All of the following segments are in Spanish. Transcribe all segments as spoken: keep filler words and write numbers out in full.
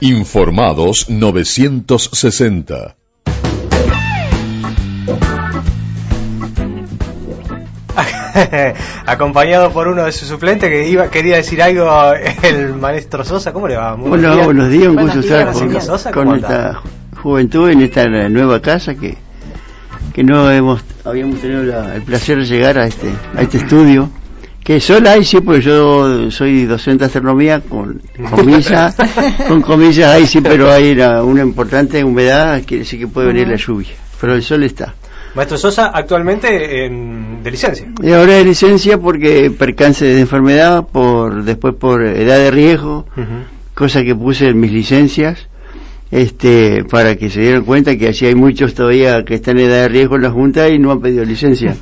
Informados novecientos sesenta. Acompañado por uno de sus suplentes que iba quería decir algo, el maestro Sosa. ¿Cómo le va? Muy Hola, días. Buenos días, un gusto estar con, Sosa, con esta juventud en esta nueva casa que que no hemos habíamos tenido la, el placer de llegar a este a este estudio, que sola hay, sí, porque yo soy docente de astronomía con comillas, con comillas hay, sí, pero hay una, una importante humedad, quiere decir que puede venir la lluvia, pero el sol está. Maestro Sosa, actualmente en, de licencia. Y ahora de licencia porque percance de enfermedad, por después por edad de riesgo, uh-huh. cosa que puse en mis licencias, este para que se dieran cuenta que así hay muchos todavía que están en edad de riesgo en la Junta y no han pedido licencia.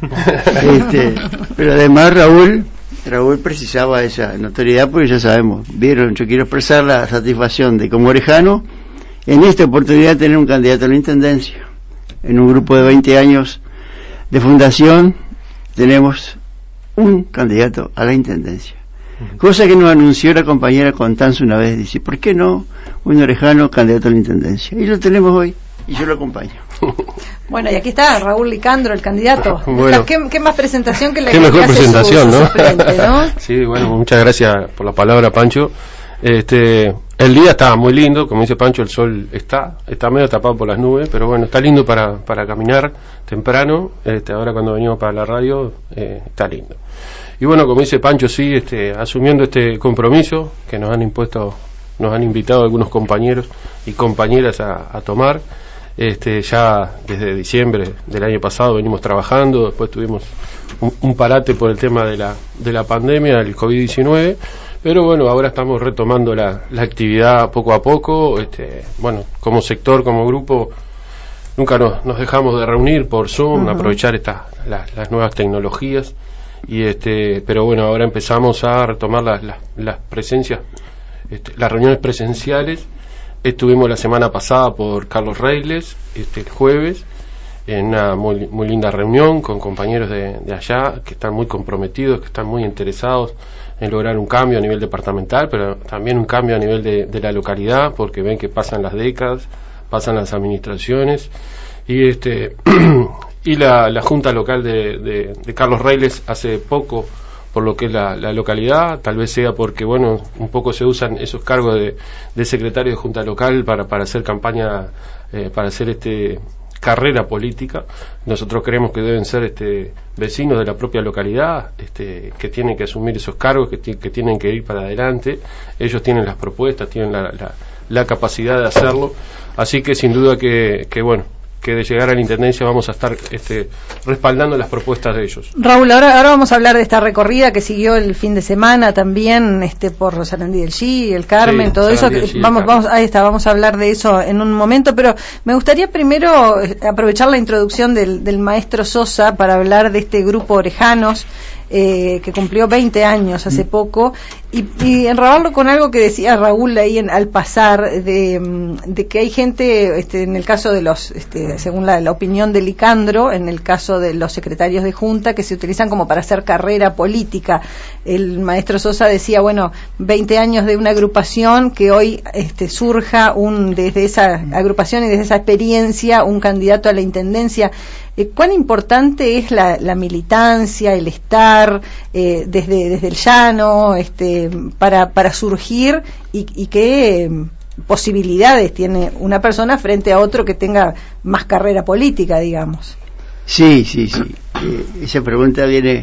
este Pero además Raúl, Raúl precisaba esa notoriedad porque ya sabemos, vieron, yo quiero expresar la satisfacción de como orejano en esta oportunidad tener un candidato a la intendencia. En un grupo de veinte años de fundación tenemos un candidato a la intendencia, cosa que nos anunció la compañera Constanza una vez, dice, ¿por qué no un orejano candidato a la intendencia? Y lo tenemos hoy y yo lo acompaño. Bueno, y aquí está Raúl Licandro, el candidato. Bueno, ¿Qué, qué más presentación que la qué que mejor hace presentación, su, su ¿no? suplente, ¿no? Sí, bueno, muchas gracias por la palabra, Pancho. Este, el día está muy lindo, como dice Pancho, el sol está, está medio tapado por las nubes, pero bueno, está lindo para, para caminar temprano. Este, ahora cuando venimos para la radio, eh, está lindo. Y bueno, como dice Pancho, sí, este, asumiendo este compromiso que nos han impuesto, nos han invitado algunos compañeros y compañeras a, a tomar. Este, ya desde diciembre del año pasado venimos trabajando, después tuvimos un, un parate por el tema de la, de la pandemia, del covid diecinueve. Pero bueno, ahora estamos retomando la, la actividad poco a poco. Este, bueno, como sector, como grupo, nunca nos, nos dejamos de reunir por Zoom, uh-huh. aprovechar esta, la, las nuevas tecnologías. Y este, pero bueno, ahora empezamos a retomar las, las, las presencias, este, las reuniones presenciales. Estuvimos la semana pasada por Carlos Reiles, este, el jueves, en una muy, muy linda reunión con compañeros de, de allá que están muy comprometidos, que están muy interesados en lograr un cambio a nivel departamental, pero también un cambio a nivel de, de la localidad, porque ven que pasan las décadas, pasan las administraciones, y este y la, la Junta Local de, de, de Carlos Reiles hace poco por lo que es la, la localidad, tal vez sea porque bueno, un poco se usan esos cargos de, de secretario de Junta Local para, para hacer campaña, eh, para hacer este carrera política. Nosotros creemos que deben ser este vecinos de la propia localidad, este que tienen que asumir esos cargos, que, t- que tienen que ir para adelante. Ellos tienen las propuestas, tienen la, la, la capacidad de hacerlo, así que sin duda que, que bueno, que de llegar a la intendencia vamos a estar este, respaldando las propuestas de ellos. Raúl, ahora, ahora vamos a hablar de esta recorrida que siguió el fin de semana también, este, por Sarandí del G, el Carmen, sí, todo Sarandí eso. Que, vamos, vamos, ahí está, vamos a hablar de eso en un momento, pero me gustaría primero aprovechar la introducción del, del maestro Sosa para hablar de este grupo Orejanos. Eh, que cumplió veinte años hace poco, y, y enrabarlo con algo que decía Raúl ahí en, al pasar, de, de que hay gente, este, en el caso de los, este, según la, la opinión de Licandro, en el caso de los secretarios de Junta, que se utilizan como para hacer carrera política. El maestro Sosa decía, bueno, veinte años de una agrupación, que hoy este, surja un desde esa agrupación y desde esa experiencia un candidato a la intendencia. Eh, ¿Cuán importante es la, la militancia, el estar eh, desde, desde el llano, este, para, para surgir y, y qué eh, posibilidades tiene una persona frente a otro que tenga más carrera política, digamos? Sí, sí, sí. Eh, esa pregunta viene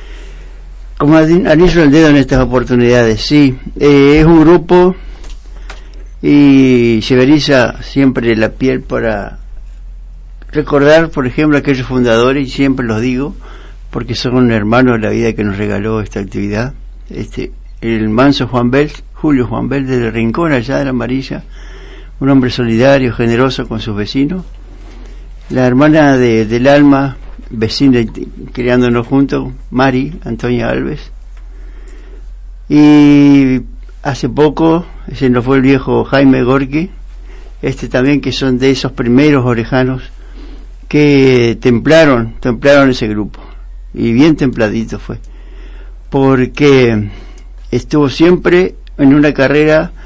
como anillo al dedo en estas oportunidades. Sí, eh, es un grupo y se me eriza siempre la piel para recordar, por ejemplo, a aquellos fundadores, y siempre los digo porque son hermanos de la vida que nos regaló esta actividad. Este, el manso Juan Bel, Julio Juan Bel, del Rincón, allá de la Amarilla, un hombre solidario, generoso con sus vecinos. La hermana de, del alma, vecina, criándonos juntos, Mari Antonia Alves. Y hace poco se nos fue el viejo Jaime Gorki, este también, que son de esos primeros orejanos que templaron, templaron ese grupo, y bien templadito fue, porque estuvo siempre en una carrera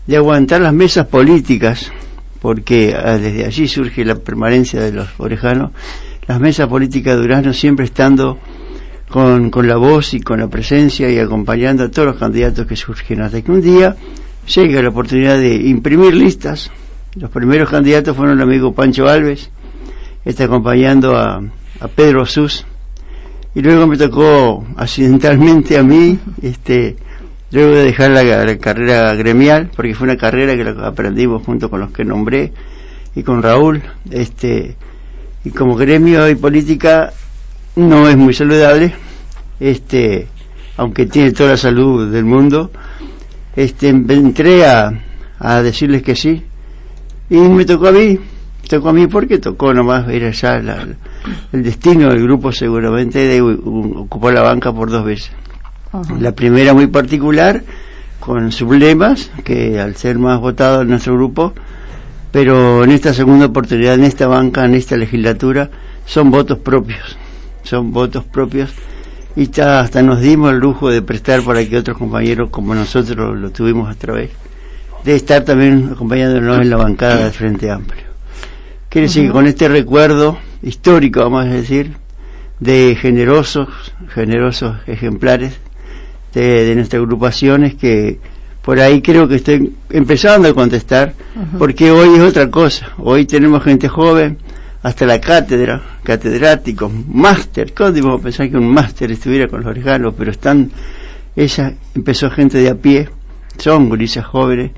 de aguantar las mesas políticas, porque ah, desde allí surge la permanencia de los orejanos, las mesas políticas de Durazno siempre estando con, con la voz y con la presencia y acompañando a todos los candidatos que surgen, hasta que un día llega la oportunidad de imprimir listas. Los primeros candidatos fueron el amigo Pancho Alves, está acompañando a, a Pedro Sus, y luego me tocó accidentalmente a mí, este, luego de dejar la, la carrera gremial, porque fue una carrera que la aprendimos junto con los que nombré y con Raúl, este, y como gremio y política no es muy saludable, este, aunque tiene toda la salud del mundo, este, entré a, a decirles que sí, y me tocó a mí, tocó a mí porque tocó nomás, era ya la, el destino del grupo seguramente de ocupar la banca por dos veces. Uh-huh. La primera muy particular, con sublemas, que al ser más votado en nuestro grupo, pero en esta segunda oportunidad, en esta banca, en esta legislatura, son votos propios, son votos propios, y hasta, hasta nos dimos el lujo de prestar para que otros compañeros como nosotros lo tuvimos a través de estar también acompañándonos en la bancada del Frente Amplio. Quiere decir que con este recuerdo histórico, vamos a decir, de generosos, generosos ejemplares de, de nuestras agrupaciones, que por ahí creo que estoy empezando a contestar, uh-huh. porque hoy es otra cosa. Hoy tenemos gente joven, hasta la cátedra, catedráticos, máster. ¿Cómo íbamos a pensar que un máster estuviera con los orejanos? Pero están, ella empezó gente de a pie, son gurises jóvenes,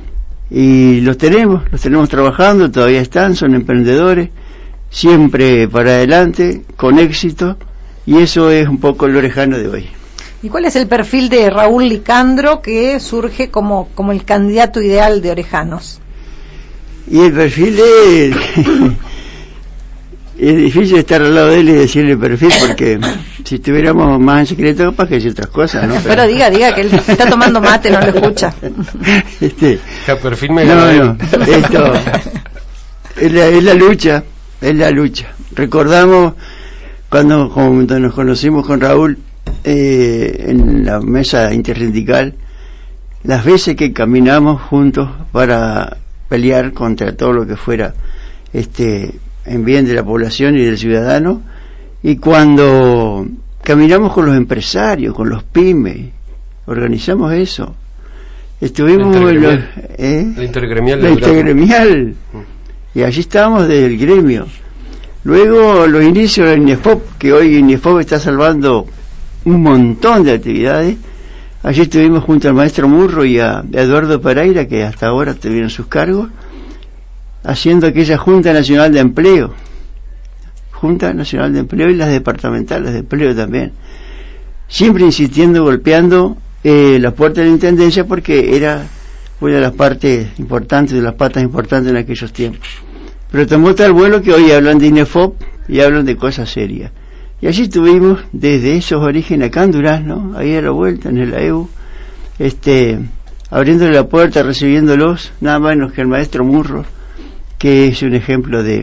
y los tenemos, los tenemos trabajando, todavía están, son emprendedores, siempre para adelante, con éxito, y eso es un poco el orejano de hoy. ¿Y cuál es el perfil de Raúl Licandro, que surge como, como el candidato ideal de Orejanos? Y el perfil de... es difícil estar al lado de él y decirle perfil, porque si estuviéramos más en secreto capaz que decir otras cosas, ¿no? Pero, Pero diga, diga, que él está tomando mate, no lo escucha. Este, perfil me no, no, esto es la, es la lucha, es la lucha. Recordamos cuando, cuando nos conocimos con Raúl eh, en la mesa intersindical, las veces que caminamos juntos para pelear contra todo lo que fuera este en bien de la población y del ciudadano, y cuando caminamos con los empresarios, con los pymes, organizamos eso. Estuvimos la en los, ¿eh? la intergremial, la intergremial, y allí estábamos desde el gremio. Luego los inicios de la INEFOP, que hoy INEFOP está salvando un montón de actividades. Allí estuvimos junto al maestro Murro y a Eduardo Pereira, que hasta ahora tuvieron sus cargos, haciendo aquella Junta Nacional de Empleo, Junta Nacional de Empleo, y las departamentales de empleo también, siempre insistiendo, golpeando eh, la puerta de la Intendencia, porque era una de las partes importantes, de las patas importantes en aquellos tiempos. Pero tomó tal vuelo que hoy hablan de INEFOP y hablan de cosas serias. Y allí estuvimos desde esos orígenes acá en Durazno, ahí a la vuelta, en el A E U, este, abriéndole la puerta, recibiéndolos, nada menos que el maestro Murro, que es un ejemplo de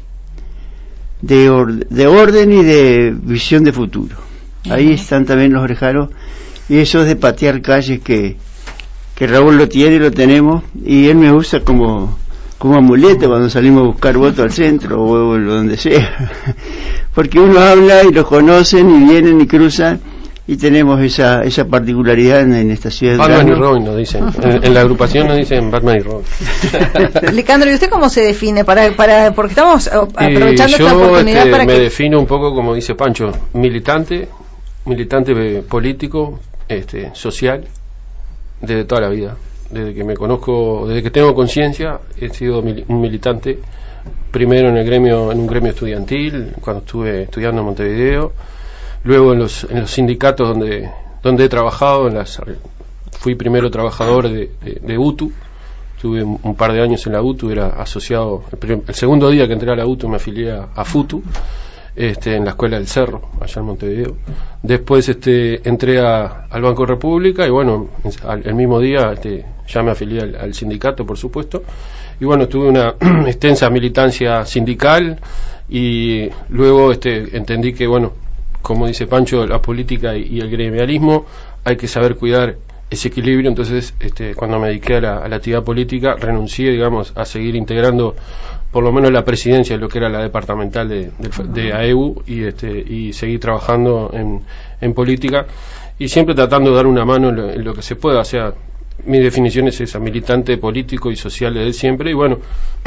de, or, de orden y de visión de futuro. Ahí están también los orejanos, y eso es de patear calles que, que Raúl lo tiene y lo tenemos, y él me usa como, como amuleto cuando salimos a buscar votos al centro o, o donde sea, porque uno habla y los conocen y vienen y cruzan, y tenemos esa esa particularidad en, en esta ciudad. Batman y Robin nos dicen, en, en la agrupación nos dicen Batman y Robin. Licandro, ¿y usted cómo se define? para para Porque estamos aprovechando yo, esta oportunidad este, para me que... defino un poco, como dice Pancho, militante, militante político, este, social, desde toda la vida. Desde que me conozco, desde que tengo conciencia, he sido mil, un militante, primero en el gremio, en un gremio estudiantil, cuando estuve estudiando en Montevideo. Luego en los, en los sindicatos donde donde he trabajado, en las, fui primero trabajador de, de, de U T U, tuve un, un par de años en la U T U, era asociado, el, primer, el segundo día que entré a la U T U me afilié a, a FUTU, este, en la Escuela del Cerro, allá en Montevideo. Después este, entré a, al Banco República y bueno, al, el mismo día este, ya me afilié al, al sindicato, por supuesto, y bueno, tuve una extensa militancia sindical y luego este, entendí que bueno, como dice Pancho, la política y el gremialismo hay que saber cuidar ese equilibrio. Entonces, este, cuando me dediqué a la, a la actividad política, renuncié, digamos, a seguir integrando por lo menos la presidencia de lo que era la departamental de, de, de A E U, y, este, y seguir trabajando en, en política, y siempre tratando de dar una mano en lo, en lo que se pueda. O sea, mi definición es esa, militante político y social desde siempre, y bueno,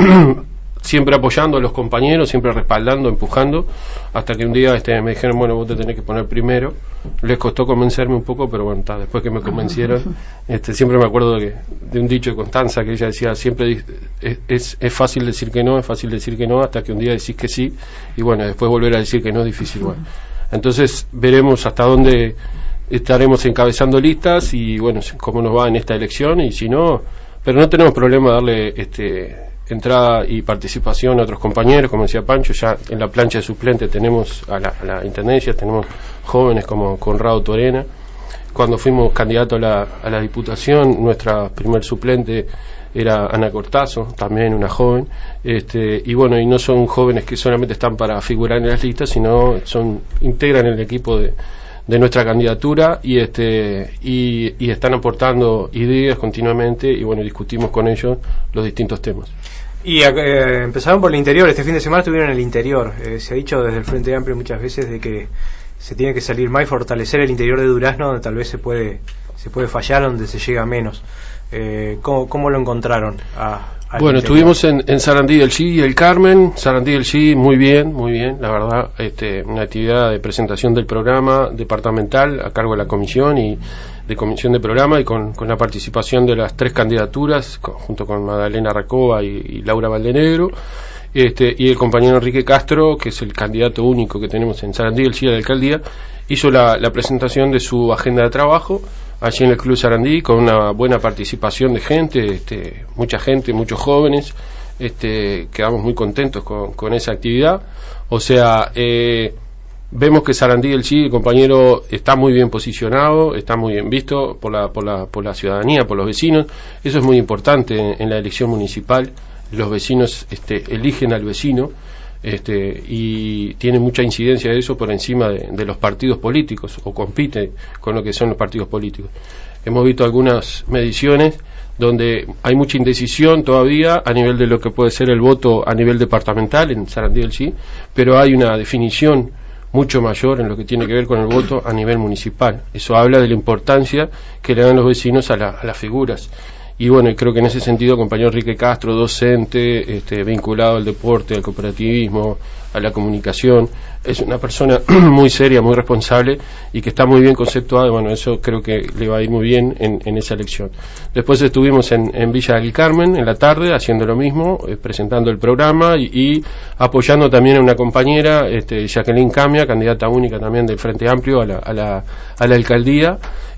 siempre apoyando a los compañeros, siempre respaldando, empujando, hasta que un día este, me dijeron, bueno, vos te tenés que poner primero. Les costó convencerme un poco, pero bueno, ta, después que me convencieron, este, siempre me acuerdo de, que, de un dicho de Constanza, que ella decía, siempre es, es, es fácil decir que no, es fácil decir que no, hasta que un día decís que sí, y bueno, después volver a decir que no es difícil. Bueno, entonces veremos hasta dónde estaremos encabezando listas, y bueno, cómo nos va en esta elección, y si no, pero no tenemos problema darle este entrada y participación a otros compañeros, como decía Pancho. Ya en la plancha de suplente tenemos a la, a la intendencia, tenemos jóvenes como Conrado Torena. Cuando fuimos candidatos a la, a la diputación, nuestra primer suplente era Ana Cortazo, también una joven, este, y bueno, y no son jóvenes que solamente están para figurar en las listas, sino son integran el equipo de de nuestra candidatura, y este y, y están aportando ideas continuamente, y bueno, discutimos con ellos los distintos temas. Y eh, empezaron por el interior. Este fin de semana estuvieron en el interior. Eh, se ha dicho desde el Frente Amplio muchas veces de que se tiene que salir más y fortalecer el interior de Durazno, donde tal vez se puede se puede fallar, donde se llega menos. Eh, ¿cómo, ¿Cómo lo encontraron? A, bueno, estuvimos en, en Sarandí del Chi y el Carmen. Sarandí del Chi, muy bien, muy bien, la verdad, este, una actividad de presentación del programa departamental a cargo de la comisión y de comisión de programa, y con, con la participación de las tres candidaturas, con, junto con Magdalena Racoba y, y Laura Valdenegro, este, y el compañero Enrique Castro, que es el candidato único que tenemos en Sarandí del Chi a la alcaldía, hizo la, la presentación de su agenda de trabajo allí en el Club Sarandí, con una buena participación de gente, este, mucha gente, muchos jóvenes. Este, quedamos muy contentos con, con esa actividad. O sea, eh, vemos que Sarandí del Chi, el compañero, está muy bien posicionado, está muy bien visto por la, por la, por la ciudadanía, por los vecinos. Eso es muy importante en, en la elección municipal. Los vecinos este, eligen al vecino, este, y tiene mucha incidencia de eso por encima de, de los partidos políticos, o compite con lo que son los partidos políticos. Hemos visto algunas mediciones donde hay mucha indecisión todavía a nivel de lo que puede ser el voto a nivel departamental en Sarandí del Chi, pero hay una definición mucho mayor en lo que tiene que ver con el voto a nivel municipal. Eso habla de la importancia que le dan los vecinos a, la, a las figuras. Y bueno, creo que en ese sentido, compañero Enrique Castro, docente, este, vinculado al deporte, al cooperativismo, a la comunicación, es una persona muy seria, muy responsable, y que está muy bien conceptuada, y bueno, eso creo que le va a ir muy bien en, en esa elección. Después estuvimos en, en Villa del Carmen en la tarde, haciendo lo mismo, eh, presentando el programa, y, y apoyando también a una compañera, este, Jacqueline Camia, candidata única también del Frente Amplio a la, a la, a la alcaldía,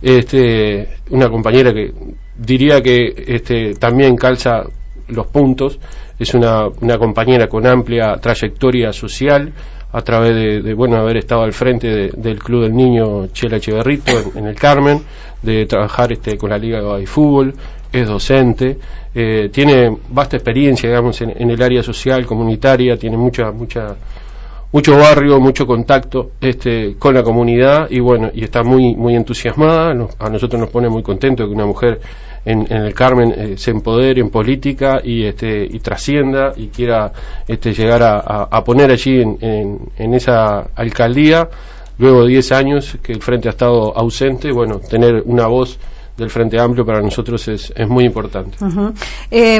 este, una compañera que diría que este, también calza los puntos. Es una, una compañera con amplia trayectoria social, a través de, de bueno, haber estado al frente de, del Club del Niño Chela Echeverrito en, en el Carmen, de trabajar este, con la Liga de Fútbol, es docente, eh, tiene vasta experiencia, digamos, en, en el área social, comunitaria, tiene mucha, mucha, mucho barrio, mucho contacto este, con la comunidad, y bueno, y está muy, muy entusiasmada. Nos, a nosotros nos pone muy contentos que una mujer en, en el Carmen eh, se empodere en política y este y trascienda y quiera este llegar a, a, a poner allí en, en, en esa alcaldía, luego de diez años que el Frente ha estado ausente. Bueno, tener una voz del Frente Amplio para nosotros es, es muy importante. Uh-huh. eh,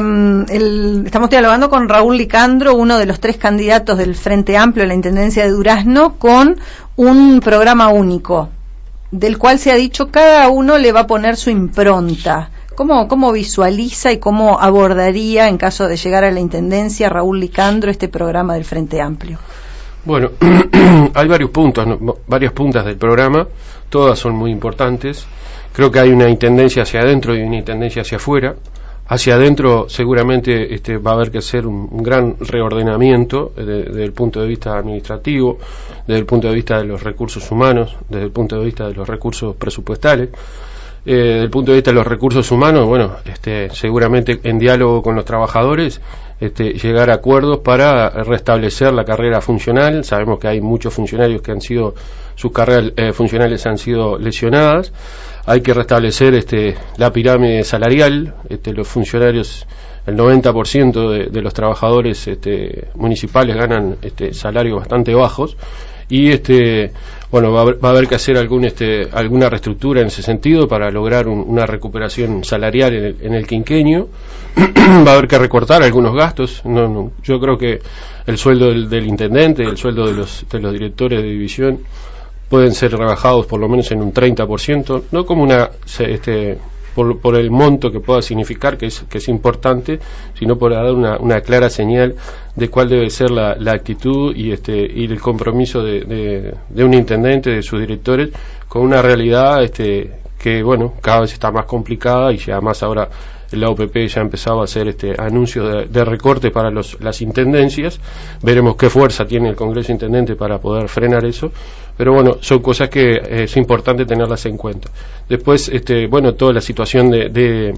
el, estamos dialogando con Raúl Licandro, uno de los tres candidatos del Frente Amplio a la Intendencia de Durazno, con un programa único, del cual se ha dicho cada uno le va a poner su impronta. ¿Cómo, cómo visualiza y cómo abordaría, en caso de llegar a la Intendencia, Raúl Licandro, este programa del Frente Amplio? Bueno, hay varios puntos, ¿no? varias puntas del programa, todas son muy importantes. Creo que hay una intendencia hacia adentro y una intendencia hacia afuera. Hacia adentro seguramente este, va a haber que hacer un, un gran reordenamiento de, de, desde el punto de vista administrativo, desde el punto de vista de los recursos humanos, desde el punto de vista de los recursos presupuestales. Eh, desde el punto de vista de los recursos humanos, bueno, este, seguramente en diálogo con los trabajadores este, llegar a acuerdos para restablecer la carrera funcional. Sabemos que hay muchos funcionarios que han sido, sus carreras eh, funcionales han sido lesionadas. Hay que restablecer este, la pirámide salarial. Este, los funcionarios, el noventa por ciento de, de los trabajadores este, municipales ganan este, salarios bastante bajos. Y este bueno va a, haber, va a haber que hacer algún este alguna reestructura en ese sentido para lograr un, una recuperación salarial en el, en el quinquenio. Va a haber que recortar algunos gastos. No, no, yo creo que el sueldo del, del intendente, el sueldo de los de los directores de división pueden ser rebajados por lo menos en un treinta por ciento, no como una este Por, por el monto que pueda significar, que es, que es importante, sino por dar una, una clara señal de cuál debe ser la, la actitud y este y el compromiso de, de, de un intendente, de sus directores, con una realidad este que, bueno, cada vez está más complicada y ya más ahora la O P P ya ha empezado a hacer este anuncios de, de recorte para los, las intendencias. Veremos qué fuerza tiene el Congreso Intendente para poder frenar eso, pero bueno, son cosas que eh, es importante tenerlas en cuenta. Después, este bueno, toda la situación de, de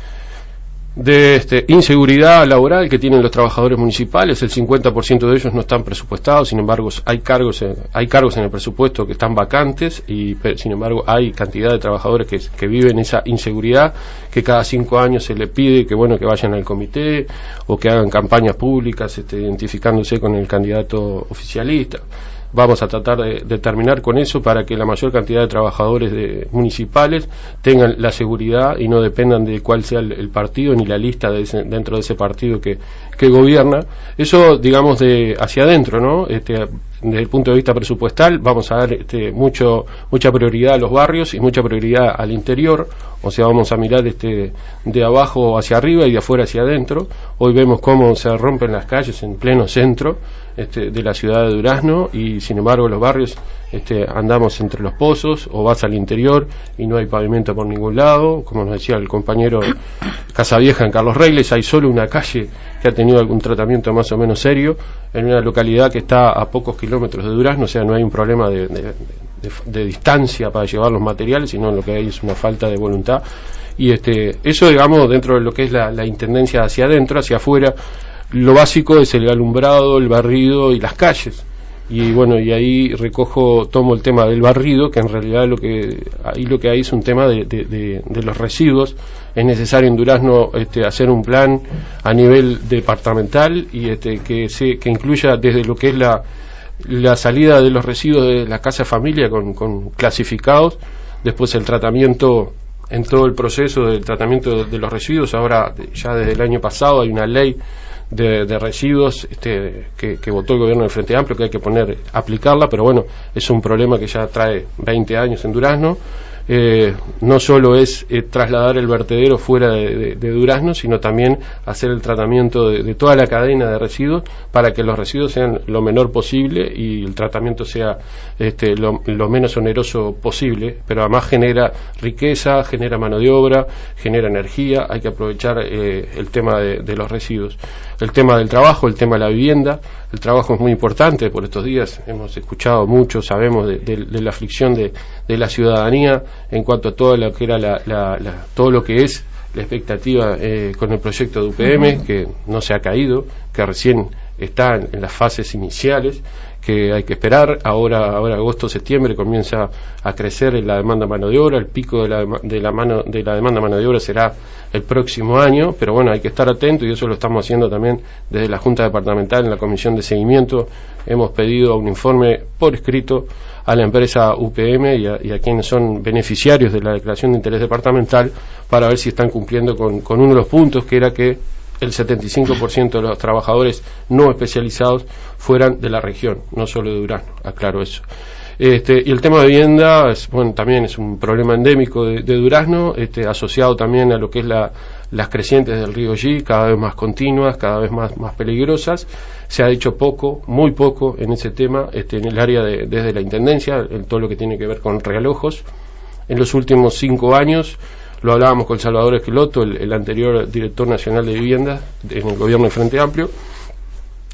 de este, inseguridad laboral que tienen los trabajadores municipales. El cincuenta por ciento de ellos no están presupuestados, sin embargo hay cargos en, hay cargos en el presupuesto que están vacantes y sin embargo hay cantidad de trabajadores que, que viven esa inseguridad, que cada cinco años se les pide que bueno que vayan al comité o que hagan campañas públicas este, identificándose con el candidato oficialista. Vamos a tratar de, de terminar con eso para que la mayor cantidad de trabajadores de, municipales tengan la seguridad y no dependan de cuál sea el, el partido ni la lista de ese, dentro de ese partido que, que gobierna. Eso, digamos, de hacia adentro, ¿no? Este, desde el punto de vista presupuestal vamos a dar este, mucho mucha prioridad a los barrios y mucha prioridad al interior, o sea, vamos a mirar este de abajo hacia arriba y de afuera hacia adentro. Hoy vemos cómo se rompen las calles en pleno centro este, de la ciudad de Durazno y sin embargo los barrios este, andamos entre los pozos o vas al interior y no hay pavimento por ningún lado. Como nos decía el compañero Casavieja en Carlos Reyles, hay solo una calle que ha tenido algún tratamiento más o menos serio en una localidad que está a pocos kilómetros de Durazno, o sea, no hay un problema de, de, de, de distancia para llevar los materiales, sino lo que hay es una falta de voluntad. Y este eso, digamos, dentro de lo que es la, la intendencia hacia adentro, hacia afuera, lo básico es el alumbrado, el barrido y las calles. Y bueno, y ahí recojo, tomo el tema del barrido, que en realidad lo que ahí lo que hay es un tema de, de, de, de los residuos. Es necesario en Durazno este, hacer un plan a nivel departamental y este, que se que incluya desde lo que es la la salida de los residuos de la casa familia con, con clasificados, después el tratamiento en todo el proceso del tratamiento de, de los residuos. Ahora ya desde el año pasado hay una ley de, de residuos este, que, que votó el gobierno del Frente Amplio, que hay que poner, aplicarla, pero bueno, es un problema que ya trae veinte años en Durazno. Eh, no solo es eh, trasladar el vertedero fuera de, de, de Durazno, sino también hacer el tratamiento de, de toda la cadena de residuos para que los residuos sean lo menor posible y el tratamiento sea este, lo, lo menos oneroso posible, pero además genera riqueza, genera mano de obra, genera energía. Hay que aprovechar eh, el tema de, de los residuos. El tema del trabajo, el tema de la vivienda. El trabajo es muy importante por estos días. Hemos escuchado mucho, sabemos de, de, de la aflicción de, de la ciudadanía en cuanto a todo lo que era la, la, la, todo lo que es la expectativa eh, con el proyecto de U P M, uh-huh. que no se ha caído, que recién está en, en las fases iniciales, que hay que esperar. Ahora, ahora agosto, septiembre comienza a crecer en la demanda de mano de obra. El pico de la, de la mano de la demanda de mano de obra será el próximo año, pero bueno, hay que estar atento y eso lo estamos haciendo también desde la Junta Departamental en la Comisión de Seguimiento. Hemos pedido un informe por escrito a la empresa U P M y a, y a quienes son beneficiarios de la Declaración de Interés Departamental para ver si están cumpliendo con, con uno de los puntos, que era que el setenta y cinco por ciento de los trabajadores no especializados fueran de la región, no solo de Durazno, aclaro eso. Este, y el tema de vivienda es, bueno, también es un problema endémico de, de Durazno, este, asociado también a lo que es la, las crecientes del río G, cada vez más continuas, cada vez más, más peligrosas. Se ha hecho poco, muy poco en ese tema, este, en el área de, desde la Intendencia, en todo lo que tiene que ver con realojos. En los últimos cinco años, lo hablábamos con Salvador Esqueloto, el, el anterior director nacional de vivienda en el gobierno del Frente Amplio,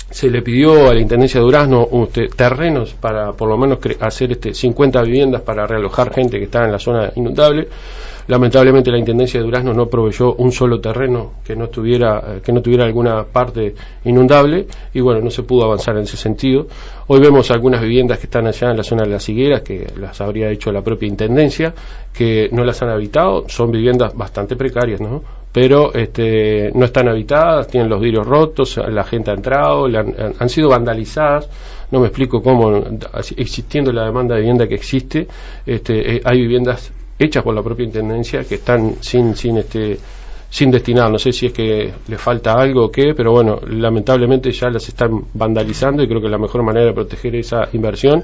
se le pidió a la Intendencia de Durazno usted, terrenos para por lo menos hacer este cincuenta viviendas para realojar gente que está en la zona inundable. Lamentablemente la Intendencia de Durazno no proveyó un solo terreno que no tuviera que no tuviera alguna parte inundable y bueno, no se pudo avanzar en ese sentido. Hoy vemos algunas viviendas que están allá en la zona de las Higueras, que las habría hecho la propia Intendencia, que no las han habitado, son viviendas bastante precarias, ¿no? Pero este, no están habitadas, tienen los vidrios rotos, la gente ha entrado, han, han sido vandalizadas. No me explico cómo, existiendo la demanda de vivienda que existe, este, eh, hay viviendas hechas por la propia Intendencia que están sin sin este sin destinar, no sé si es que le falta algo o qué, pero bueno, lamentablemente ya las están vandalizando y creo que la mejor manera de proteger esa inversión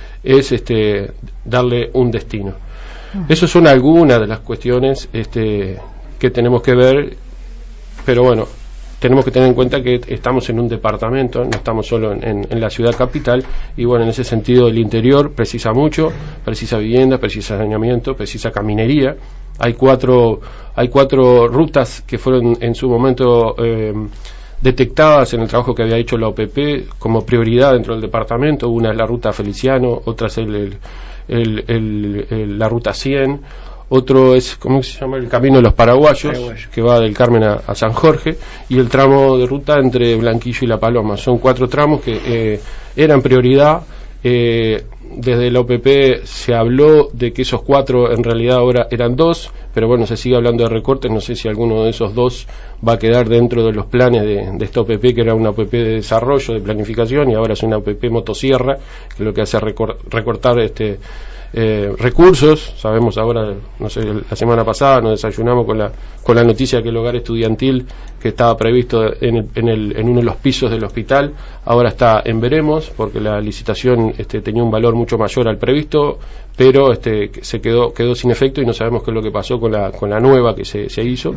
es este darle un destino. Esas son algunas de las cuestiones este que tenemos que ver, pero bueno, tenemos que tener en cuenta que estamos en un departamento, no estamos solo en, en, en la ciudad capital, y bueno, en ese sentido el interior precisa mucho, precisa vivienda, precisa saneamiento, precisa caminería. Hay cuatro, hay cuatro rutas que fueron en su momento eh, detectadas en el trabajo que había hecho la O P P como prioridad dentro del departamento. Una es la ruta Feliciano, otra es el, el, el, el, el, la ruta cien. Otro es, ¿cómo se llama? El Camino de los Paraguayos, Paraguayo. que va del Carmen a, a San Jorge, y el tramo de ruta entre Blanquillo y La Paloma. Son cuatro tramos que eh, eran prioridad. Eh, desde la O P P se habló de que esos cuatro en realidad ahora eran dos, pero bueno, se sigue hablando de recortes. No sé si alguno de esos dos va a quedar dentro de los planes de, de esta O P P, que era una O P P de desarrollo, de planificación, y ahora es una O P P motosierra, que lo que hace es recor- recortar este Eh, recursos. Sabemos ahora, no sé, la semana pasada nos desayunamos con la con la noticia que el hogar estudiantil que estaba previsto en el, en, el, en uno de los pisos del hospital ahora está en veremos, porque la licitación este, tenía un valor mucho mayor al previsto, pero este se quedó quedó sin efecto y no sabemos qué es lo que pasó con la con la nueva que se, se hizo.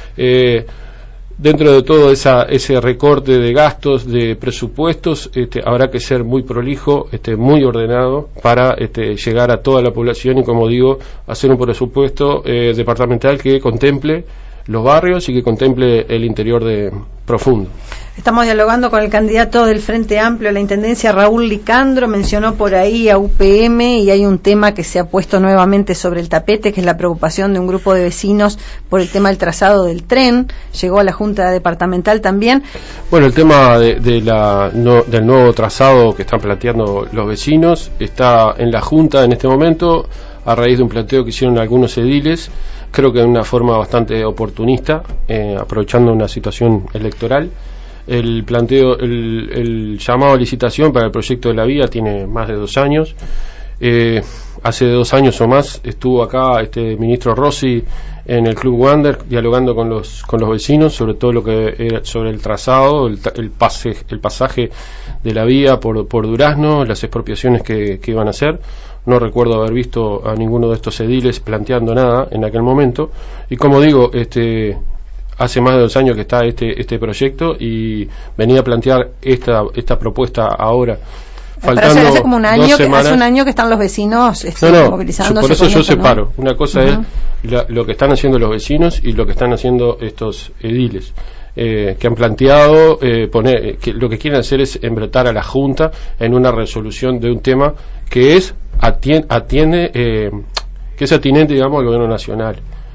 Eh, Dentro de todo esa, ese recorte de gastos, de presupuestos, este, habrá que ser muy prolijo, este, muy ordenado para este, llegar a toda la población y, como digo, hacer un presupuesto eh, departamental que contemple los barrios y que contemple el interior de profundo. Estamos dialogando con el candidato del Frente Amplio a la Intendencia, Raúl Licandro. Mencionó por ahí a U P M y hay un tema que se ha puesto nuevamente sobre el tapete, que es la preocupación de un grupo de vecinos por el tema del trazado del tren. Llegó a la Junta Departamental también. Bueno, el tema de, de la, no, del nuevo trazado que están planteando los vecinos está en la Junta en este momento, a raíz de un planteo que hicieron algunos ediles, creo que de una forma bastante oportunista, eh, aprovechando una situación electoral. El planteo, el, el llamado a licitación para el proyecto de la vía tiene más de dos años. Eh, hace dos años o más estuvo acá este ministro Rossi en el Club Wander dialogando con los con los vecinos sobre todo lo que era sobre el trazado, el, el pase, el pasaje de la vía por, por Durazno, las expropiaciones que, que iban a hacer. No recuerdo haber visto a ninguno de estos ediles planteando nada en aquel momento. Y como digo, este hace más de dos años que está este este proyecto y venía a plantear esta esta propuesta ahora. Faltando Pero hace como un año, que, semanas, hace un año que están los vecinos este, no, no, movilizándose. Por eso yo ¿no? separo. Una cosa uh-huh. es la, lo que están haciendo los vecinos y lo que están haciendo estos ediles. Eh, que han planteado eh, poner que lo que quieren hacer es embretar a la Junta en una resolución de un tema que es atiende, atiende eh, que es atinente, digamos, al gobierno nacional.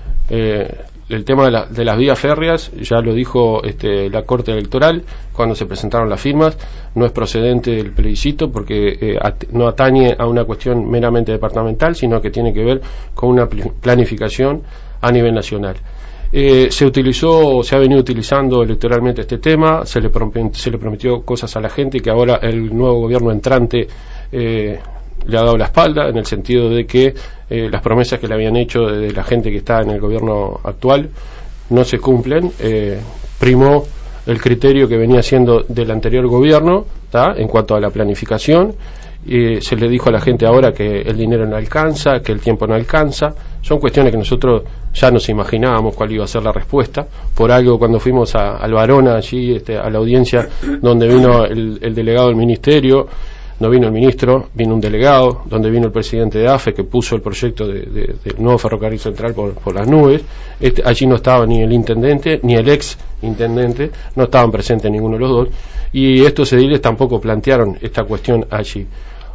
Eh, el tema de, la, de las vías férreas, ya lo dijo este, la Corte Electoral cuando se presentaron las firmas, no es procedente del plebiscito porque eh, at, no atañe a una cuestión meramente departamental, sino que tiene que ver con una pl- planificación a nivel nacional. Eh, se utilizó, se ha venido utilizando electoralmente este tema, se le, prom- se le prometió cosas a la gente que ahora el nuevo gobierno entrante eh, le ha dado la espalda, en el sentido de que eh, las promesas que le habían hecho de la gente que está en el gobierno actual no se cumplen. Eh, primó el criterio que venía siendo del anterior gobierno, ¿tá? En cuanto a la planificación. Eh, se le dijo a la gente ahora que el dinero no alcanza, que el tiempo no alcanza. Son cuestiones que nosotros ya nos imaginábamos cuál iba a ser la respuesta. Por algo, cuando fuimos a, al Barona, allí este, a la audiencia donde vino el, el delegado del ministerio, no vino el ministro, vino un delegado, donde vino el presidente de A F E, que puso el proyecto del de, de, de nuevo ferrocarril central por, por las nubes. Este, allí no estaba ni el intendente, ni el ex intendente, no estaban presentes ninguno de los dos, y estos ediles tampoco plantearon esta cuestión allí.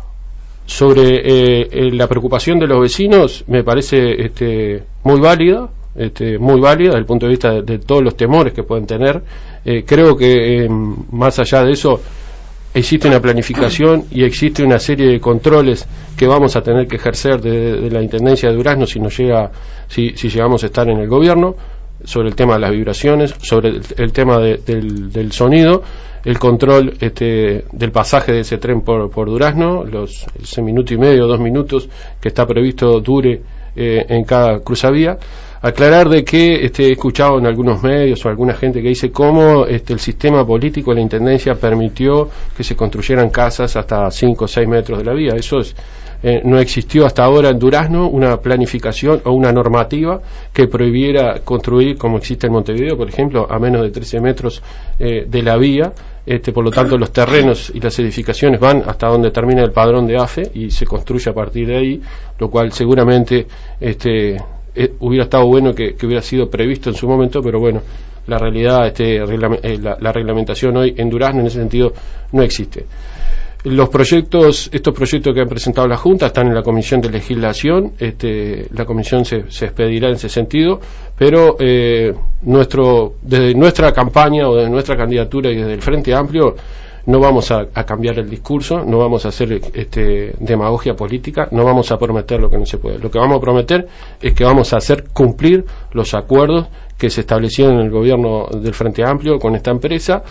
Sobre eh, eh, la preocupación de los vecinos, me parece este, muy válida, este, muy válida desde el punto de vista de, de todos los temores que pueden tener. Eh, creo que eh, más allá de eso, existe una planificación y existe una serie de controles que vamos a tener que ejercer de, de la Intendencia de Durazno si nos llega, si, si llegamos a estar en el gobierno, sobre el tema de las vibraciones, sobre el, el tema de, del, del sonido, el control este, del pasaje de ese tren por, por Durazno, los ese minuto y medio, dos minutos que está previsto dure eh, en cada cruzavía. Aclarar de que este, he escuchado en algunos medios o alguna gente que dice cómo este, el sistema político de la Intendencia permitió que se construyeran casas hasta cinco o seis metros de la vía. Eso es, eh, no existió hasta ahora en Durazno una planificación o una normativa que prohibiera construir, como existe en Montevideo, por ejemplo, a menos de trece metros eh, de la vía. Este, por lo tanto, los terrenos y las edificaciones van hasta donde termina el padrón de A F E y se construye a partir de ahí, lo cual seguramente este, eh, hubiera estado bueno que, que hubiera sido previsto en su momento, pero bueno, la realidad, este, reglame, eh, la, la reglamentación hoy en Durazno en ese sentido no existe. Los proyectos, estos proyectos que han presentado la Junta están en la Comisión de Legislación, este, la Comisión se, se expedirá en ese sentido, pero eh, nuestro, desde nuestra campaña o desde nuestra candidatura y desde el Frente Amplio no vamos a, a cambiar el discurso, no vamos a hacer este, demagogia política, no vamos a prometer lo que no se puede. Lo que vamos a prometer es que vamos a hacer cumplir los acuerdos que se establecieron en el gobierno del Frente Amplio con esta empresa.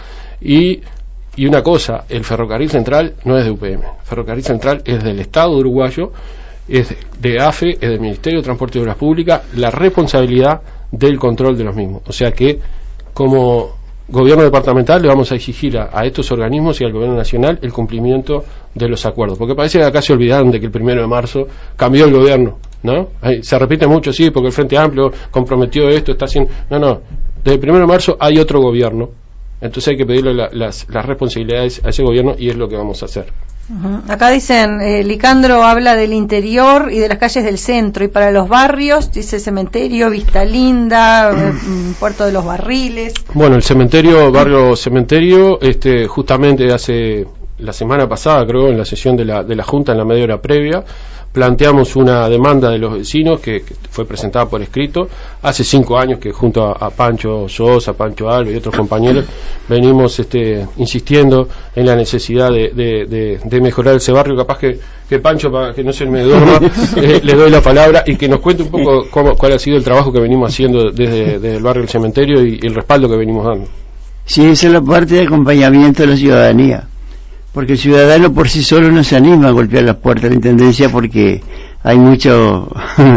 Y Y una cosa, el ferrocarril central no es de U P M, el ferrocarril central es del Estado uruguayo, es de A F E, es del Ministerio de Transporte y Obras Públicas, la responsabilidad del control de los mismos. O sea que, como gobierno departamental, le vamos a exigir a, a estos organismos y al gobierno nacional el cumplimiento de los acuerdos, porque parece que acá se olvidaron de que el primero de marzo cambió el gobierno, ¿no? Ahí, se repite mucho, sí, porque el Frente Amplio comprometió esto, está haciendo... No, no, desde el primero de marzo hay otro gobierno. Entonces hay que pedirle la, las, las responsabilidades a ese gobierno y es lo que vamos a hacer. Uh-huh. Acá dicen, eh, Licandro habla del interior y de las calles del centro, y para los barrios dice Cementerio, Vista Linda, eh, Puerto de los Barriles. Bueno, el cementerio, barrio Cementerio, este, justamente hace la semana pasada, creo, en la sesión de la, de la Junta, en la media hora previa, planteamos una demanda de los vecinos que, que fue presentada por escrito hace cinco años, que junto a, a Pancho Sosa, Pancho Alves y otros compañeros venimos este, insistiendo en la necesidad de, de, de, de mejorar ese barrio. Capaz que, que Pancho, para que no se me duerma, eh, le doy la palabra y que nos cuente un poco cómo, cuál ha sido el trabajo que venimos haciendo desde, desde el barrio del Cementerio y, y el respaldo que venimos dando. Sí, esa es la parte de acompañamiento de la ciudadanía, porque el ciudadano por sí solo no se anima a golpear las puertas de la Intendencia, porque hay mucho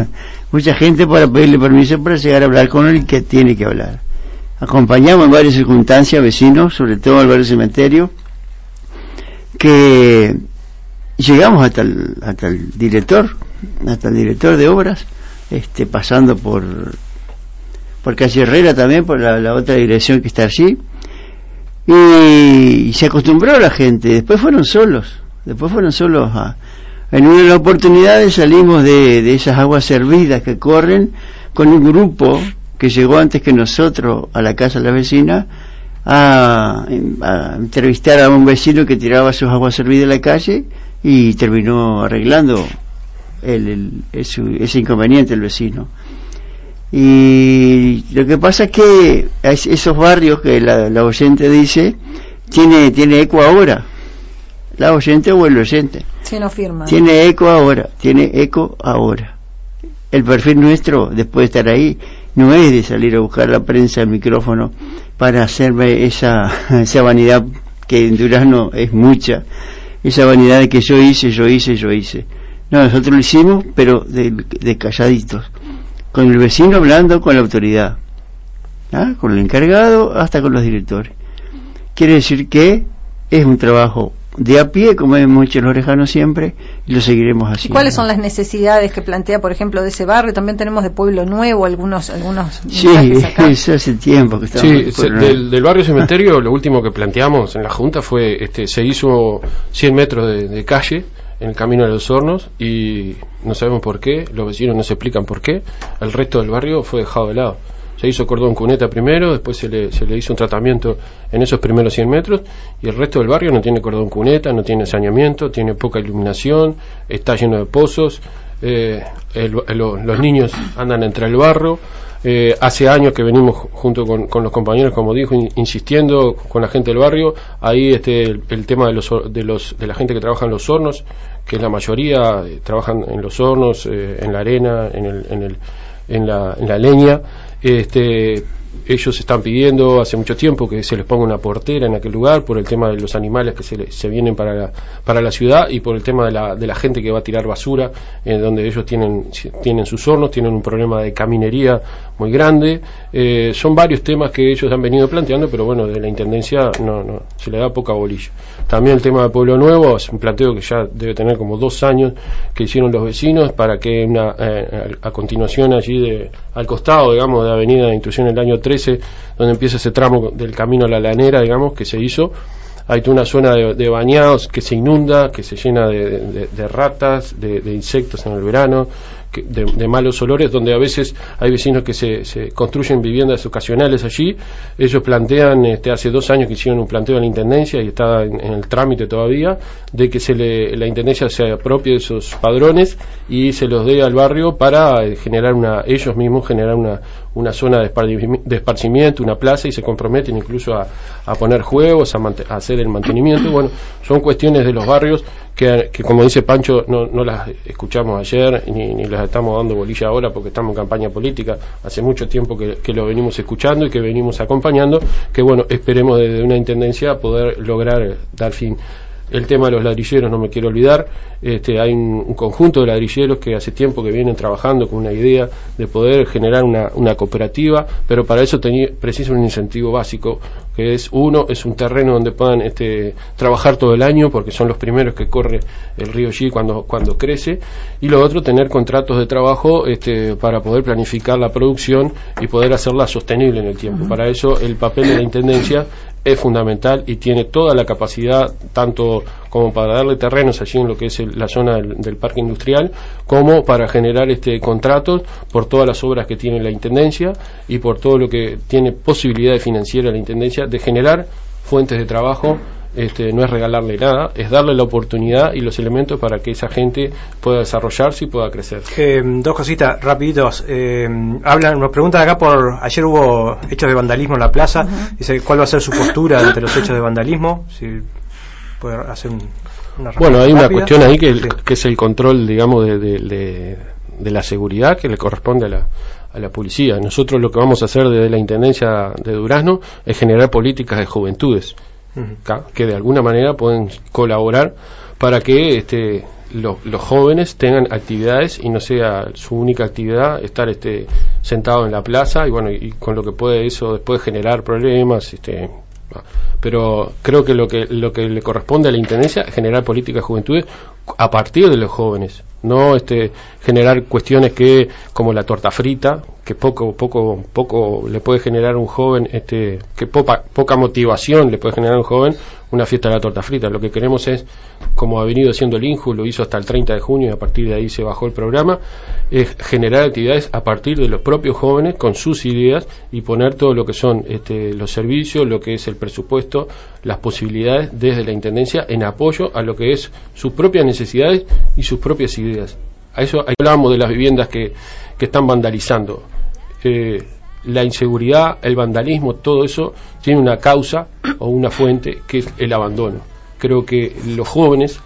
mucha gente para pedirle permiso para llegar a hablar con el que tiene que hablar. Acompañamos en varias circunstancias vecinos, sobre todo al barrio Cementerio, que llegamos hasta el, hasta el director, hasta el director de obras, este, pasando por por Calle Herrera también, por la, la otra dirección que está allí. Y se acostumbró la gente, después fueron solos, después fueron solos a, en una de las oportunidades salimos de, de esas aguas servidas que corren con un grupo que llegó antes que nosotros a la casa de la vecina a, a entrevistar a un vecino que tiraba sus aguas servidas en la calle y terminó arreglando el, el, ese, ese inconveniente el vecino. Y lo que pasa es que esos barrios que la, la oyente dice tiene tiene eco ahora, la oyente o el oyente sí, no firma. Tiene eco ahora, tiene eco ahora. El perfil nuestro, después de estar ahí, no es de salir a buscar la prensa, el micrófono, para hacerme esa, esa vanidad que en Durazno es mucha, esa vanidad de que yo hice, yo hice, yo hice. No, nosotros lo hicimos, pero de, de calladitos, con el vecino hablando con la autoridad, ¿ah? Con el encargado hasta con los directores. Quiere decir que es un trabajo de a pie, como hemos hecho en Orejano siempre, y lo seguiremos haciendo. ¿Cuáles son las necesidades que plantea, por ejemplo, de ese barrio? También tenemos de Pueblo Nuevo algunos algunos sí, eso hace tiempo que estamos. Sí, se, del, del barrio Cementerio lo último que planteamos en la Junta fue, este, se hizo cien metros de, de calle en el camino de los Hornos y no sabemos por qué, los vecinos no se explican por qué, el resto del barrio fue dejado de lado. Se hizo cordón cuneta primero, después se le, se le hizo un tratamiento en esos primeros cien metros y el resto del barrio no tiene cordón cuneta, no tiene saneamiento, tiene poca iluminación, está lleno de pozos, eh, el, el, los niños andan entre el barro. Eh, hace años que venimos junto con, con los compañeros, como dijo, in, insistiendo con la gente del barrio. Ahí este el, el tema de los de los de la gente que trabaja en los hornos, que la mayoría eh, trabajan en los hornos, eh, en la arena, en el, en el en la, en la leña. Este, ellos están pidiendo hace mucho tiempo que se les ponga una portera en aquel lugar por el tema de los animales que se, le, se vienen para la, para la ciudad y por el tema de la, de la gente que va a tirar basura, en eh, donde ellos tienen, tienen sus hornos, tienen un problema de caminería muy grande. Eh, son varios temas que ellos han venido planteando, pero bueno, de la Intendencia no, no se le da poca bolilla. También el tema de Pueblo Nuevo es un planteo que ya debe tener como dos años que hicieron los vecinos para que una, eh, a continuación allí de, al costado, digamos, de Avenida de Instrucción el año trece, donde empieza ese tramo del camino a la Lanera, digamos, que se hizo, hay toda una zona de, de bañados que se inunda, que se llena de, de, de ratas, de, de insectos en el verano, que, de, de malos olores, donde a veces hay vecinos que se, se construyen viviendas ocasionales allí. Ellos plantean, este, hace dos años que hicieron un planteo en la Intendencia y está en, en el trámite todavía, de que se le, la Intendencia se apropie de esos padrones y se los dé al barrio para eh, generar una, ellos mismos generar una, una zona de, de esparcimiento, una plaza, y se comprometen incluso a, a poner juegos, a, a hacer el mantenimiento. Bueno, son cuestiones de los barrios que, que como dice Pancho, no, no las escuchamos ayer ni, ni las estamos dando bolilla ahora porque estamos en campaña política. Hace mucho tiempo que, que lo venimos escuchando y que venimos acompañando, que bueno, esperemos desde una intendencia poder lograr dar fin. El tema de los ladrilleros no me quiero olvidar. Este, hay un, un conjunto de ladrilleros que hace tiempo que vienen trabajando con una idea de poder generar una, una cooperativa, pero para eso precisa un incentivo básico, que es, uno, es un terreno donde puedan este, trabajar todo el año, porque son los primeros que corre el río Xi cuando, cuando crece, y lo otro, tener contratos de trabajo este, para poder planificar la producción y poder hacerla sostenible en el tiempo. Para eso el papel de la Intendencia es fundamental y tiene toda la capacidad, tanto como para darle terrenos allí en lo que es el, la zona del, del parque industrial, como para generar este contratos por todas las obras que tiene la Intendencia y por todo lo que tiene posibilidad financiera la Intendencia de generar fuentes de trabajo. Este, no es regalarle nada, es darle la oportunidad y los elementos para que esa gente pueda desarrollarse y pueda crecer. Eh, dos cositas rapiditos. Eh, hablan, nos preguntan acá por, ayer hubo hechos de vandalismo en la plaza. Uh-huh. Dice cuál va a ser su postura ante los hechos de vandalismo. Si puede hacer un, una bueno, hay rápida. Una cuestión ahí que, sí. que es el control, digamos, de, de, de, de la seguridad que le corresponde a la a la policía. Nosotros lo que vamos a hacer desde la Intendencia de Durazno es generar políticas de juventudes que de alguna manera pueden colaborar para que este, lo, los jóvenes tengan actividades y no sea su única actividad estar este, sentado en la plaza y bueno, y con lo que puede eso después generar problemas. Este, pero creo que lo que lo que le corresponde a la Intendencia es generar políticas de juventudes a partir de los jóvenes, no este generar cuestiones que como la torta frita, que poco poco poco le puede generar a un joven, este que poca poca motivación le puede generar a un joven una fiesta de la torta frita. Lo que queremos es, como ha venido haciendo el INJU, lo hizo hasta el treinta de junio y a partir de ahí se bajó el programa, es generar actividades a partir de los propios jóvenes con sus ideas y poner todo lo que son este, los servicios, lo que es el presupuesto, las posibilidades desde la Intendencia en apoyo a lo que es sus propias necesidades y sus propias ideas. A eso ahí hablábamos de las viviendas que, que están vandalizando. Eh, la inseguridad, el vandalismo, todo eso tiene una causa o una fuente que es el abandono. Creo que los jóvenes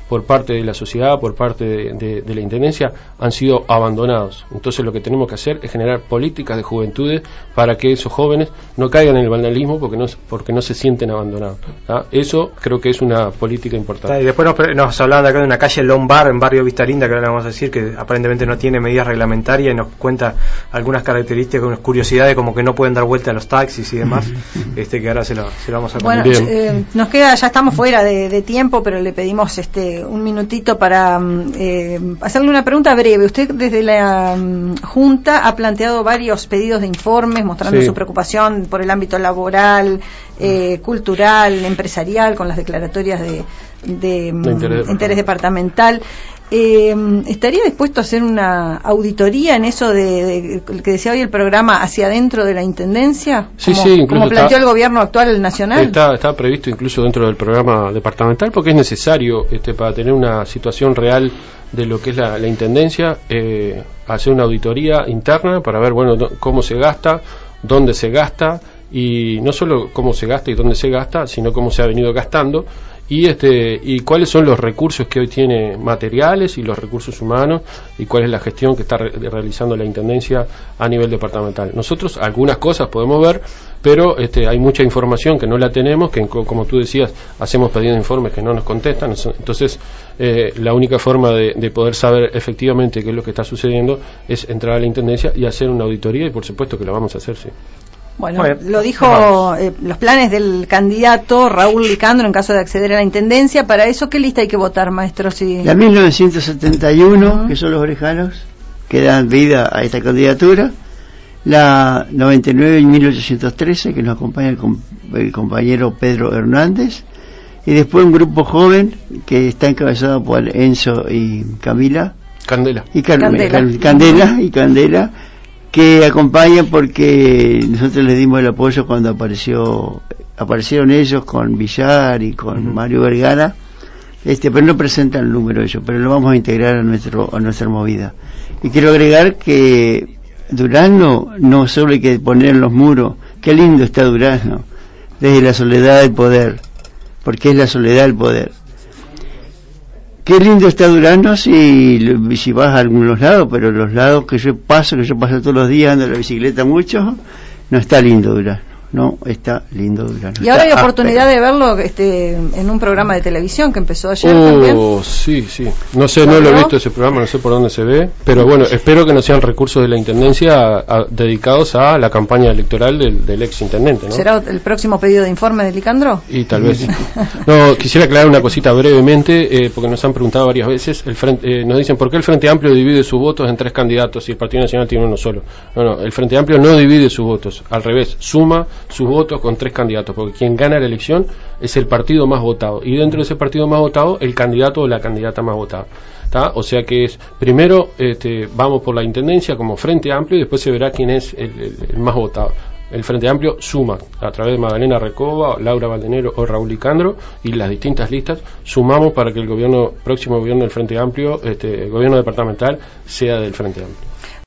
por parte de la sociedad, por parte de, de, de la Intendencia, han sido abandonados. Entonces lo que tenemos que hacer es generar políticas de juventudes para que esos jóvenes no caigan en el vandalismo porque no, porque no se sienten abandonados. ¿Ah? Eso creo que es una política importante. Y después nos, nos hablaban de acá de una calle Lombard en barrio Vista Linda, que ahora le vamos a decir que aparentemente no tiene medidas reglamentarias, y nos cuenta algunas características, unas curiosidades como que no pueden dar vuelta a los taxis y demás, este que ahora se lo, se lo vamos a bueno, eh, nos queda, ya estamos fuera de, de tiempo, pero le pedimos este un minutito para eh, hacerle una pregunta breve. Usted desde la um, Junta ha planteado varios pedidos de informes mostrando sí. su preocupación por el ámbito laboral, eh, cultural, empresarial, con las declaratorias de, de, de interés, interés departamental. Eh, ¿Estaría dispuesto a hacer una auditoría en eso de, de que decía hoy el programa hacia adentro de la Intendencia? Sí, como, sí, incluso como planteó está, el gobierno actual nacional. Está, está previsto incluso dentro del programa departamental, porque es necesario este, para tener una situación real de lo que es la, la Intendencia, eh, hacer una auditoría interna para ver bueno do, cómo se gasta, dónde se gasta, y no solo cómo se gasta y dónde se gasta, sino cómo se ha venido gastando, y este y cuáles son los recursos que hoy tiene materiales y los recursos humanos, y cuál es la gestión que está re realizando la Intendencia a nivel departamental. Nosotros algunas cosas podemos ver, pero este, hay mucha información que no la tenemos, que como tú decías, hacemos pedidos de informes que no nos contestan. Entonces eh, la única forma de, de poder saber efectivamente qué es lo que está sucediendo es entrar a la Intendencia y hacer una auditoría, y por supuesto que la vamos a hacer, sí. Bueno, bueno, lo dijo eh, los planes del candidato Raúl Licandro en caso de acceder a la Intendencia. Para eso, ¿qué lista hay que votar, maestro? Si... La mil novecientos setenta y uno, uh-huh. que son los orejanos, que dan vida a esta candidatura. La noventa y nueve y mil ochocientos trece, que nos acompaña el, com el compañero Pedro Hernández. Y después un grupo joven que está encabezado por Enzo y Camila. Candela. Y Car Candela. Car Candela y Candela, que acompañan porque nosotros les dimos el apoyo cuando apareció aparecieron ellos con Villar y con uh-huh. Mario Vergara, este pero no presentan el número ellos, pero lo vamos a integrar a nuestro a nuestra movida. Y quiero agregar que Durazno no solo hay que poner en los muros qué lindo está Durazno, desde la soledad del poder, porque es la soledad del poder. Qué lindo está Durazno si, si vas a algunos lados, pero los lados que yo paso, que yo paso todos los días, ando en la bicicleta mucho, no está lindo Durazno, no está lindo Durazno. Y ahora hay está oportunidad áspero. de verlo este, en un programa de televisión que empezó ayer oh, también. Sí, sí, no sé, no lo he visto ese programa, no sé por dónde se ve, pero bueno, espero que no sean recursos de la Intendencia a, a, dedicados a la campaña electoral del, del ex intendente, ¿no? ¿Será el próximo pedido de informe de Licandro? Y tal vez. No, quisiera aclarar una cosita brevemente, eh, porque nos han preguntado varias veces, el frente, eh, nos dicen por qué el Frente Amplio divide sus votos en tres candidatos y el Partido Nacional tiene uno solo. No, no, el Frente Amplio no divide sus votos, al revés, suma sus votos con tres candidatos, porque quien gana la elección es el partido más votado, y dentro de ese partido más votado, el candidato o la candidata más votada. ¿Tá? O sea que es, primero este, vamos por la Intendencia como Frente Amplio, y después se verá quién es el, el, el más votado. El Frente Amplio suma, a través de Magdalena Recoba, Laura Valdenero o Raúl Licandro, y las distintas listas, sumamos para que el gobierno próximo gobierno del Frente Amplio, este, el gobierno departamental, sea del Frente Amplio.